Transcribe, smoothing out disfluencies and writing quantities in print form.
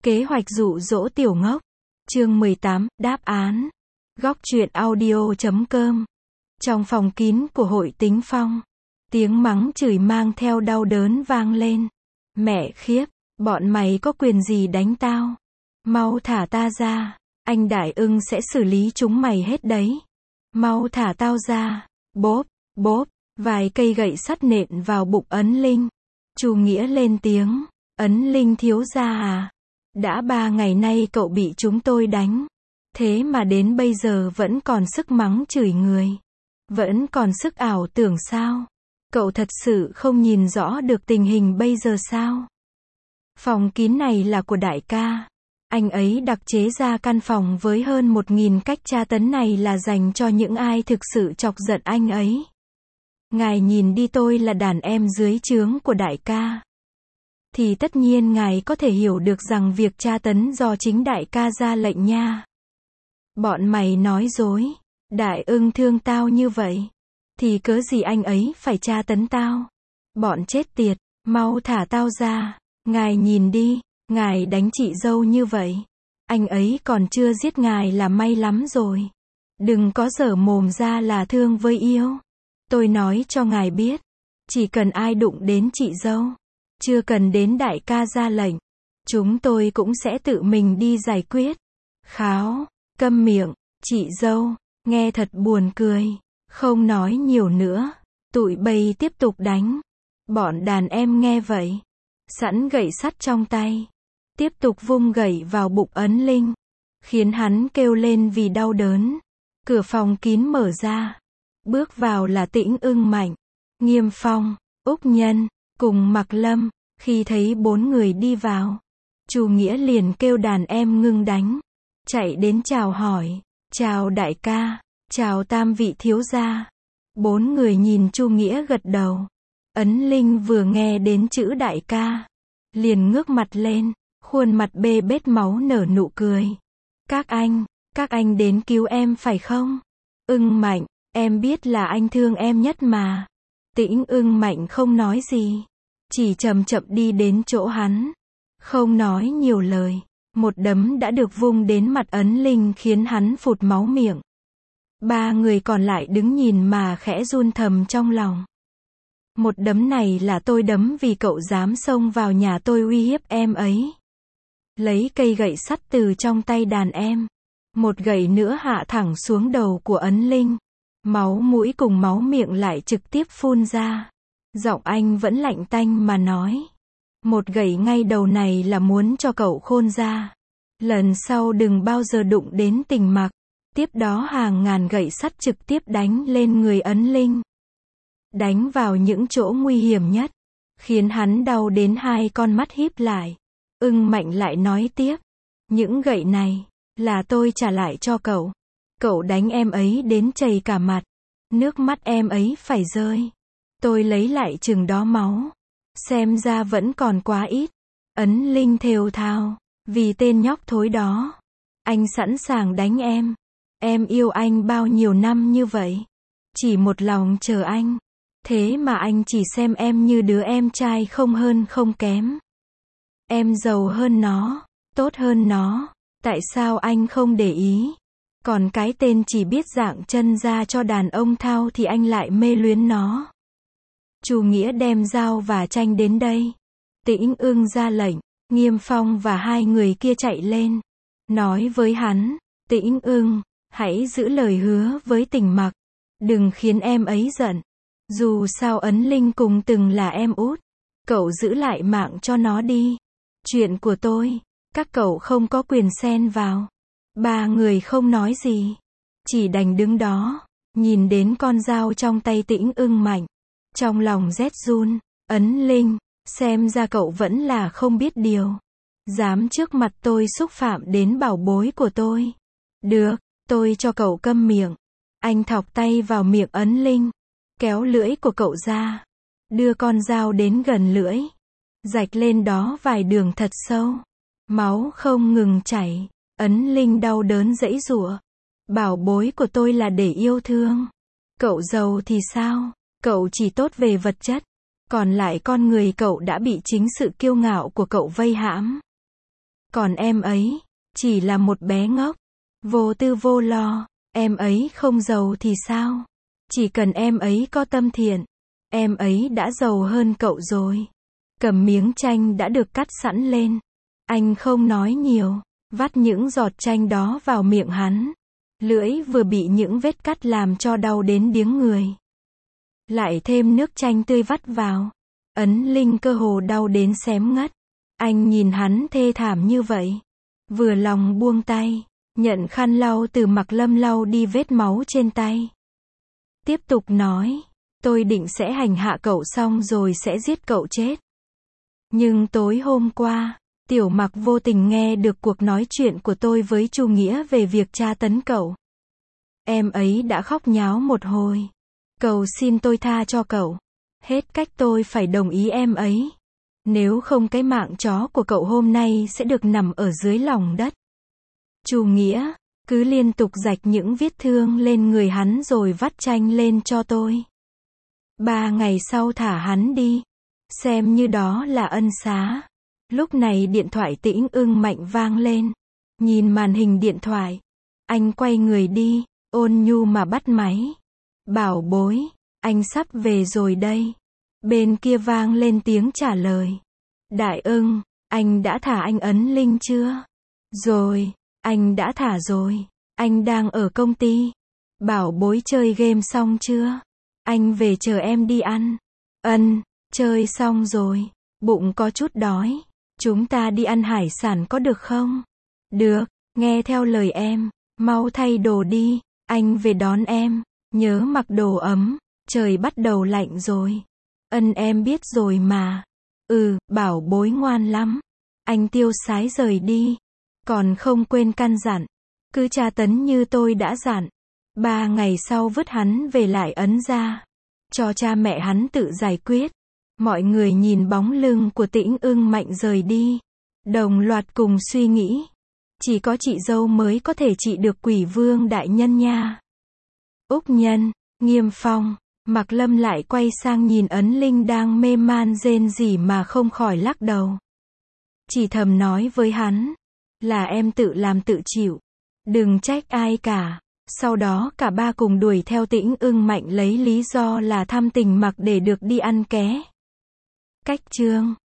Kế hoạch dụ dỗ tiểu ngốc. Chương 18, đáp án. Góc truyện audio.com. Trong phòng kín của hội Tính Phong, tiếng mắng chửi mang theo đau đớn vang lên. Mẹ khiếp, bọn mày có quyền gì đánh tao? Mau thả ta ra, anh Đại Ưng sẽ xử lý chúng mày hết đấy. Mau thả tao ra. Bốp, bốp, vài cây gậy sắt nện vào bụng Ấn Linh. Chu Nghĩa lên tiếng, Ấn Linh thiếu gia à? Đã 3 ngày nay cậu bị chúng tôi đánh. Thế mà đến bây giờ vẫn còn sức mắng chửi người. Vẫn còn sức ảo tưởng sao? Cậu thật sự không nhìn rõ được tình hình bây giờ sao? Phòng kín này là của đại ca. Anh ấy đặc chế ra căn phòng với hơn 1000 cách tra tấn này là dành cho những ai thực sự chọc giận anh ấy. Ngài nhìn đi, tôi là đàn em dưới trướng của đại ca. Thì tất nhiên ngài có thể hiểu được rằng việc tra tấn do chính đại ca ra lệnh nha. Bọn mày nói dối. Đại Ưng thương tao như vậy, thì cớ gì anh ấy phải tra tấn tao? Bọn chết tiệt, mau thả tao ra. Ngài nhìn đi, ngài đánh chị dâu như vậy. Anh ấy còn chưa giết ngài là may lắm rồi. Đừng có dở mồm ra là thương với yêu. Tôi nói cho ngài biết, chỉ cần ai đụng đến chị dâu, chưa cần đến đại ca ra lệnh, chúng tôi cũng sẽ tự mình đi giải quyết. Kháo, câm miệng, chị dâu, nghe thật buồn cười. Không nói nhiều nữa, tụi bay tiếp tục đánh. Bọn đàn em nghe vậy, sẵn gậy sắt trong tay, tiếp tục vung gậy vào bụng Ấn Linh, khiến hắn kêu lên vì đau đớn. Cửa phòng kín mở ra, bước vào là Tĩnh Ưng Mạnh, Nghiêm Phong, Úc Nhân, cùng Mạc Lâm. Khi thấy 4 người đi vào, Chu Nghĩa liền kêu đàn em ngưng đánh, chạy đến chào hỏi. Chào đại ca, chào tam vị thiếu gia. 4 người nhìn Chu Nghĩa gật đầu. Ấn Linh vừa nghe đến chữ đại ca, liền ngước mặt lên, khuôn mặt bê bết máu nở nụ cười. Các anh đến cứu em phải không? Ưng Mạnh, em biết là anh thương em nhất mà. Tĩnh Ưng Mạnh không nói gì, chỉ chậm chậm đi đến chỗ hắn, không nói nhiều lời. Một đấm đã được vung đến mặt Ấn Linh khiến hắn phụt máu miệng. 3 người còn lại đứng nhìn mà khẽ run thầm trong lòng. Một đấm này là tôi đấm vì cậu dám xông vào nhà tôi uy hiếp em ấy. Lấy cây gậy sắt từ trong tay đàn em, một gậy nữa hạ thẳng xuống đầu của Ấn Linh. Máu mũi cùng máu miệng lại trực tiếp phun ra. Giọng anh vẫn lạnh tanh mà nói, một gậy ngay đầu này là muốn cho cậu khôn ra. Lần sau đừng bao giờ đụng đến Tình Mặc. Tiếp đó hàng ngàn gậy sắt trực tiếp đánh lên người Ấn Linh. Đánh vào những chỗ nguy hiểm nhất, khiến hắn đau đến 2 con mắt híp lại. Ưng Mạnh lại nói tiếp, những gậy này, là tôi trả lại cho cậu. Cậu đánh em ấy đến chảy cả mặt. Nước mắt em ấy phải rơi. Tôi lấy lại chừng đó máu. Xem ra vẫn còn quá ít. Ấn Linh thều thào, vì tên nhóc thối đó, anh sẵn sàng đánh em. Em yêu anh bao nhiêu năm như vậy, chỉ một lòng chờ anh. Thế mà anh chỉ xem em như đứa em trai không hơn không kém. Em giàu hơn nó, tốt hơn nó, tại sao anh không để ý? Còn cái tên chỉ biết dạng chân ra cho đàn ông thao thì anh lại mê luyến nó. Chu Nghĩa đem dao và tranh đến đây. Tĩnh Ưng ra lệnh, Nghiêm Phong và 2 người kia chạy lên, nói với hắn, Tĩnh Ưng, hãy giữ lời hứa với Tình Mặc, đừng khiến em ấy giận. Dù sao Ấn Linh cùng từng là em út, cậu giữ lại mạng cho nó đi. Chuyện của tôi, các cậu không có quyền xen vào. 3 người không nói gì, chỉ đành đứng đó, nhìn đến con dao trong tay Tĩnh Ưng Mạnh, trong lòng rét run. Ấn Linh, xem ra cậu vẫn là không biết điều, dám trước mặt tôi xúc phạm đến bảo bối của tôi. Được, tôi cho cậu câm miệng. Anh thọc tay vào miệng Ấn Linh, kéo lưỡi của cậu ra, đưa con dao đến gần lưỡi, rạch lên đó vài đường thật sâu. Máu không ngừng chảy. Ấn Linh đau đớn giãy giụa. Bảo bối của tôi là để yêu thương. Cậu giàu thì sao? Cậu chỉ tốt về vật chất, còn lại con người cậu đã bị chính sự kiêu ngạo của cậu vây hãm. Còn em ấy, chỉ là một bé ngốc, vô tư vô lo, em ấy không giàu thì sao? Chỉ cần em ấy có tâm thiện, em ấy đã giàu hơn cậu rồi. Cầm miếng chanh đã được cắt sẵn lên. Anh không nói nhiều, vắt những giọt chanh đó vào miệng hắn. Lưỡi vừa bị những vết cắt làm cho đau đến điếng người. Lại thêm nước chanh tươi vắt vào. Ấn Linh cơ hồ đau đến xém ngất. Anh nhìn hắn thê thảm như vậy. Vừa lòng buông tay, nhận khăn lau từ Mạc Lâm lau đi vết máu trên tay. Tiếp tục nói, tôi định sẽ hành hạ cậu xong rồi sẽ giết cậu chết. Nhưng tối hôm qua, Tiểu Mặc vô tình nghe được cuộc nói chuyện của tôi với Chu Nghĩa về việc tra tấn cậu. Em ấy đã khóc nháo một hồi. Cầu xin tôi tha cho cậu. Hết cách tôi phải đồng ý em ấy. Nếu không cái mạng chó của cậu hôm nay sẽ được nằm ở dưới lòng đất. Chu Nghĩa cứ liên tục rạch những vết thương lên người hắn rồi vắt chanh lên cho tôi. 3 ngày sau thả hắn đi. Xem như đó là ân xá. Lúc này điện thoại Tĩnh Ưng Mạnh vang lên. Nhìn màn hình điện thoại. Anh quay người đi, ôn nhu mà bắt máy. Bảo bối, anh sắp về rồi đây. Bên kia vang lên tiếng trả lời. Đại Ưng, anh đã thả anh Ấn Linh chưa? Rồi, anh đã thả rồi. Anh đang ở công ty. Bảo bối chơi game xong chưa? Anh về chờ em đi ăn. Chơi xong rồi. Bụng có chút đói. Chúng ta đi ăn hải sản có được không? Được, nghe theo lời em. Mau thay đồ đi. Anh về đón em. Nhớ mặc đồ ấm. Trời bắt đầu lạnh rồi. Em biết rồi mà. Bảo bối ngoan lắm. Anh tiêu sái rời đi. Còn không quên căn dặn. Cứ tra tấn như tôi đã dặn. 3 ngày sau vứt hắn về lại Ấn gia. Cho cha mẹ hắn tự giải quyết. Mọi người nhìn bóng lưng của Tĩnh Ưng Mạnh rời đi. Đồng loạt cùng suy nghĩ. Chỉ có chị dâu mới có thể trị được Quỷ Vương đại nhân nha. Úc Nhân, Nghiêm Phong, Mạc Lâm lại quay sang nhìn Ấn Linh đang mê man rên rỉ mà không khỏi lắc đầu. Chỉ thầm nói với hắn. Là em tự làm tự chịu. Đừng trách ai cả. Sau đó cả ba cùng đuổi theo Tĩnh Ưng Mạnh lấy lý do là thăm tình Mặc để được đi ăn ké. Cách chương